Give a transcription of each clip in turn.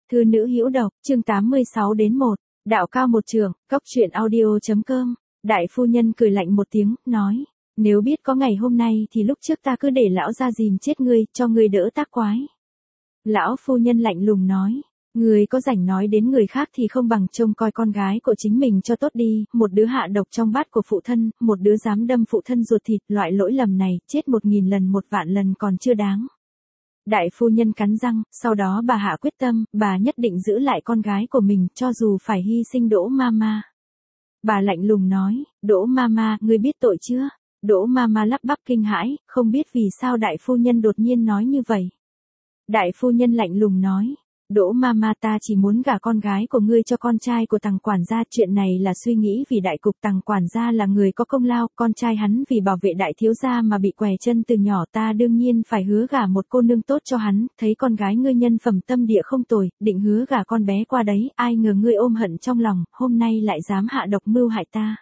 Thư nữ hữu độc, chương 86 đến 1. Đạo cao một trượng, góc truyện audio.com. Đại phu nhân cười lạnh một tiếng, nói, nếu biết có ngày hôm nay thì lúc trước ta cứ để lão ra dìm chết ngươi, cho ngươi đỡ tác quái. Lão phu nhân lạnh lùng nói, người có rảnh nói đến người khác thì không bằng trông coi con gái của chính mình cho tốt đi, một đứa hạ độc trong bát của phụ thân, một đứa dám đâm phụ thân ruột thịt, loại lỗi lầm này, chết 1000 lần 1 vạn lần còn chưa đáng. Đại phu nhân cắn răng, sau đó bà hạ quyết tâm, bà nhất định giữ lại con gái của mình, cho dù phải hy sinh Đỗ Mama. Bà lạnh lùng nói, Đỗ Mama, ngươi biết tội chưa? Đỗ Mama lắp bắp kinh hãi, không biết vì sao đại phu nhân đột nhiên nói như vậy. Đại phu nhân lạnh lùng nói, Đỗ Mama, ta chỉ muốn gả con gái của ngươi cho con trai của Tằng quản gia, chuyện này là suy nghĩ vì đại cục, Tằng quản gia là người có công lao, con trai hắn vì bảo vệ đại thiếu gia mà bị què chân từ nhỏ, ta đương nhiên phải hứa gả một cô nương tốt cho hắn, thấy con gái ngươi nhân phẩm tâm địa không tồi, định hứa gả con bé qua đấy, ai ngờ ngươi ôm hận trong lòng, hôm nay lại dám hạ độc mưu hại ta.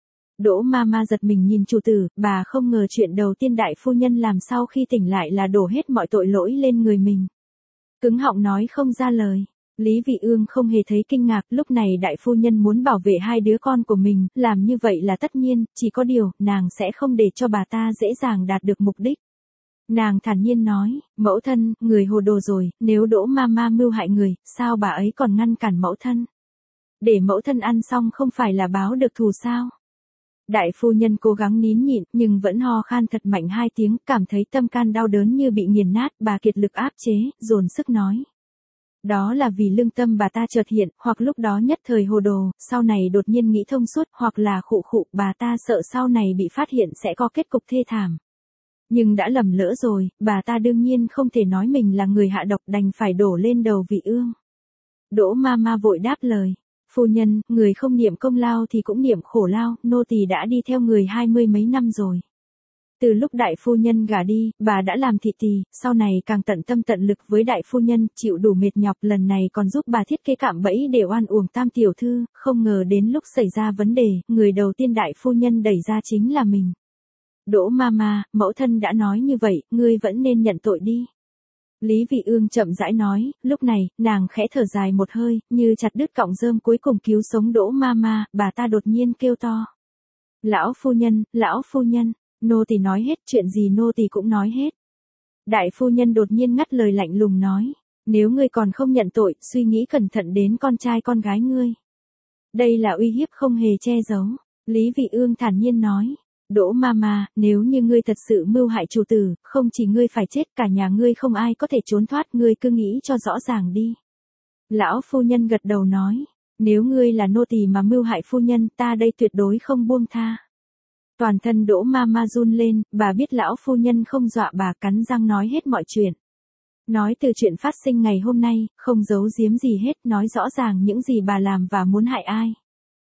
Đỗ Mama giật mình nhìn chủ tử, bà không ngờ chuyện đầu tiên đại phu nhân làm sau khi tỉnh lại là đổ hết mọi tội lỗi lên người mình. Cứng họng nói không ra lời. Lý Vị Ương không hề thấy kinh ngạc, lúc này đại phu nhân muốn bảo vệ hai đứa con của mình, làm như vậy là tất nhiên, chỉ có điều, nàng sẽ không để cho bà ta dễ dàng đạt được mục đích. Nàng thản nhiên nói, mẫu thân, người hồ đồ rồi, nếu Đỗ Mama mưu hại người, sao bà ấy còn ngăn cản mẫu thân? Để mẫu thân ăn xong không phải là báo được thù sao? Đại phu nhân cố gắng nín nhịn, nhưng vẫn ho khan thật mạnh 2 tiếng, cảm thấy tâm can đau đớn như bị nghiền nát, bà kiệt lực áp chế, dồn sức nói. Đó là vì lương tâm bà ta chợt hiện, hoặc lúc đó nhất thời hồ đồ, sau này đột nhiên nghĩ thông suốt, hoặc là khụ khụ, bà ta sợ sau này bị phát hiện sẽ có kết cục thê thảm. Nhưng đã lầm lỡ rồi, bà ta đương nhiên không thể nói mình là người hạ độc, đành phải đổ lên đầu Vị Ương. Đỗ Mama vội đáp lời. Phu nhân, người không niệm công lao thì cũng niệm khổ lao, nô tỳ đã đi theo người 20 mấy năm rồi. Từ lúc đại phu nhân gả đi, bà đã làm thị tỳ, sau này càng tận tâm tận lực với đại phu nhân, chịu đủ mệt nhọc, lần này còn giúp bà thiết kế cạm bẫy để oan uổng Tam tiểu thư, không ngờ đến lúc xảy ra vấn đề, người đầu tiên đại phu nhân đẩy ra chính là mình. Đỗ Mama, mẫu thân đã nói như vậy, ngươi vẫn nên nhận tội đi. Lý Vị Ương chậm rãi nói, lúc này, nàng khẽ thở dài một hơi, như chặt đứt cọng rơm cuối cùng cứu sống Đỗ Mama, bà ta đột nhiên kêu to. Lão phu nhân, nô tỳ nói hết, chuyện gì nô tỳ cũng nói hết. Đại phu nhân đột nhiên ngắt lời lạnh lùng nói, nếu ngươi còn không nhận tội, suy nghĩ cẩn thận đến con trai con gái ngươi. Đây là uy hiếp không hề che giấu. Lý Vị Ương thản nhiên nói. Đỗ Mama, nếu như ngươi thật sự mưu hại chủ tử, không chỉ ngươi phải chết, cả nhà ngươi không ai có thể trốn thoát, ngươi cứ nghĩ cho rõ ràng đi. Lão phu nhân gật đầu nói, nếu ngươi là nô tỳ mà mưu hại phu nhân, ta đây tuyệt đối không buông tha. Toàn thân Đỗ Mama run lên, bà biết lão phu nhân không dọa bà, cắn răng nói hết mọi chuyện. Nói từ chuyện phát sinh ngày hôm nay, không giấu giếm gì hết, nói rõ ràng những gì bà làm và muốn hại ai.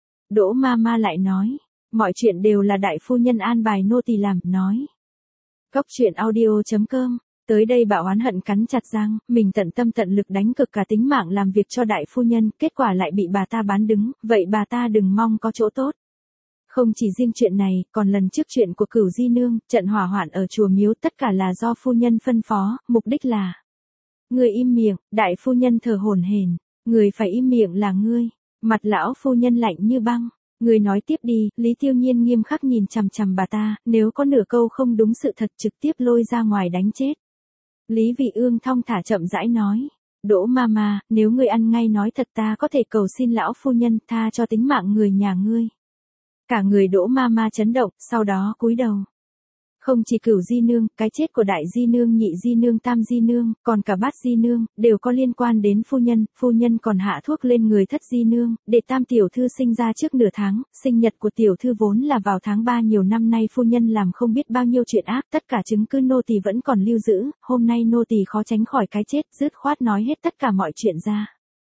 Đỗ Mama lại nói. Mọi chuyện đều là đại phu nhân an bài nô tỳ làm, nói. Góc truyện audio.com. Tới đây bà oán hận cắn chặt răng, mình tận tâm tận lực đánh cực cả tính mạng làm việc cho đại phu nhân, kết quả lại bị bà ta bán đứng, vậy bà ta đừng mong có chỗ tốt. Không chỉ riêng chuyện này, còn lần trước chuyện của Cửu Di Nương, trận hỏa hoạn ở chùa miếu, tất cả là do phu nhân phân phó, mục đích là. Người im miệng, đại phu nhân thở hổn hển, người phải im miệng là ngươi. Mặt lão phu nhân lạnh như băng. Người nói tiếp đi, Lý Tiêu Nhiên nghiêm khắc nhìn chằm chằm bà ta, nếu có nửa câu không đúng sự thật trực tiếp lôi ra ngoài đánh chết. Lý Vị Ương thong thả chậm rãi nói, Đỗ Mama, nếu ngươi ăn ngay nói thật ta có thể cầu xin lão phu nhân tha cho tính mạng người nhà ngươi. Cả người Đỗ Mama chấn động, sau đó cúi đầu. Không chỉ Cửu Di Nương, cái chết của Đại Di Nương, Nhị Di Nương, Tam Di Nương, còn cả Bát Di Nương, đều có liên quan đến phu nhân còn hạ thuốc lên người Thất Di Nương, để Tam tiểu thư sinh ra trước nửa tháng, sinh nhật của tiểu thư vốn là vào tháng 3 nhiều năm nay phu nhân làm không biết bao nhiêu chuyện ác, tất cả chứng cứ nô tỳ vẫn còn lưu giữ, hôm nay nô tỳ khó tránh khỏi cái chết, dứt khoát nói hết tất cả mọi chuyện ra.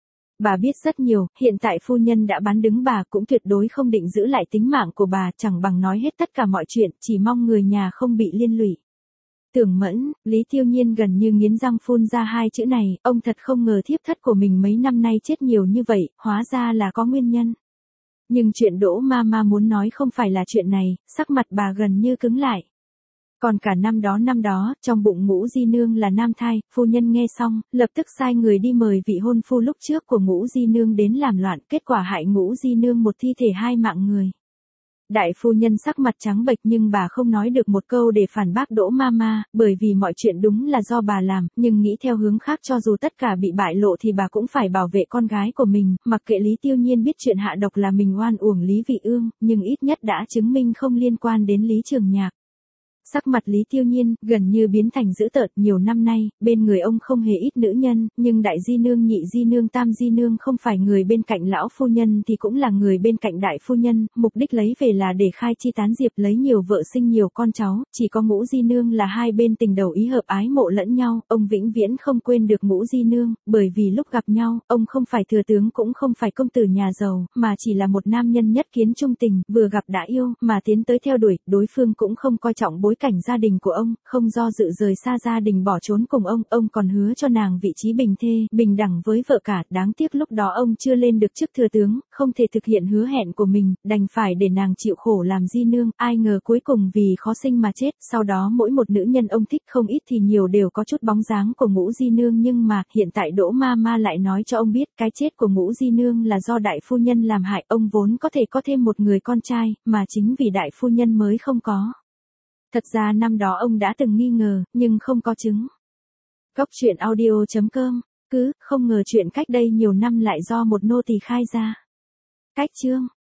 Bà biết rất nhiều, hiện tại phu nhân đã bán đứng bà cũng tuyệt đối không định giữ lại tính mạng của bà, chẳng bằng nói hết tất cả mọi chuyện, chỉ mong người nhà không bị liên lụy. Tưởng Mẫn, Lý Tiêu Nhiên gần như nghiến răng phun ra 2 chữ này, ông thật không ngờ thiếp thất của mình mấy năm nay chết nhiều như vậy, hóa ra là có nguyên nhân. Nhưng chuyện Đỗ Mama muốn nói không phải là chuyện này, sắc mặt bà gần như cứng lại. Còn cả năm đó, trong bụng Ngũ Di Nương là nam thai, phu nhân nghe xong, lập tức sai người đi mời vị hôn phu lúc trước của Ngũ Di Nương đến làm loạn, kết quả hại Ngũ Di Nương một thi thể 2 mạng người. Đại phu nhân sắc mặt trắng bệch nhưng bà không nói được một câu để phản bác Đỗ Mama, bởi vì mọi chuyện đúng là do bà làm, nhưng nghĩ theo hướng khác cho dù tất cả bị bại lộ thì bà cũng phải bảo vệ con gái của mình, mặc kệ Lý Tiêu Nhiên biết chuyện hạ độc là mình oan uổng Lý Vị Ương, nhưng ít nhất đã chứng minh không liên quan đến Lý Trường Nhạc. Sắc mặt Lý Tiêu Nhiên gần như biến thành dữ tợn. Nhiều năm nay, bên người ông không hề ít nữ nhân, nhưng đại di nương, nhị di nương, tam di nương không phải người bên cạnh lão phu nhân thì cũng là người bên cạnh đại phu nhân, mục đích lấy về là để khai chi tán diệp, lấy nhiều vợ sinh nhiều con cháu, chỉ có Ngũ Di Nương là hai bên tình đầu ý hợp, ái mộ lẫn nhau, ông vĩnh viễn không quên được Ngũ Di Nương, bởi vì lúc gặp nhau, ông không phải thừa tướng cũng không phải công tử nhà giàu, mà chỉ là một nam nhân nhất kiến trung tình, vừa gặp đã yêu, mà tiến tới theo đuổi, đối phương cũng không coi trọng bối cảnh gia đình của ông, không do dự rời xa gia đình bỏ trốn cùng ông còn hứa cho nàng vị trí bình thê, bình đẳng với vợ cả, đáng tiếc lúc đó ông chưa lên được chức thừa tướng, không thể thực hiện hứa hẹn của mình, đành phải để nàng chịu khổ làm di nương, ai ngờ cuối cùng vì khó sinh mà chết, sau đó mỗi một nữ nhân ông thích không ít thì nhiều đều có chút bóng dáng của Ngũ Di Nương, nhưng mà, hiện tại Đỗ Mama lại nói cho ông biết, cái chết của Ngũ Di Nương là do đại phu nhân làm hại, ông vốn có thể có thêm một người con trai, mà chính vì đại phu nhân mới không có. Thật ra năm đó ông đã từng nghi ngờ, nhưng không có chứng. Cốc truyện audio.com, không ngờ chuyện cách đây nhiều năm lại do một nô tỳ khai ra. Cách chương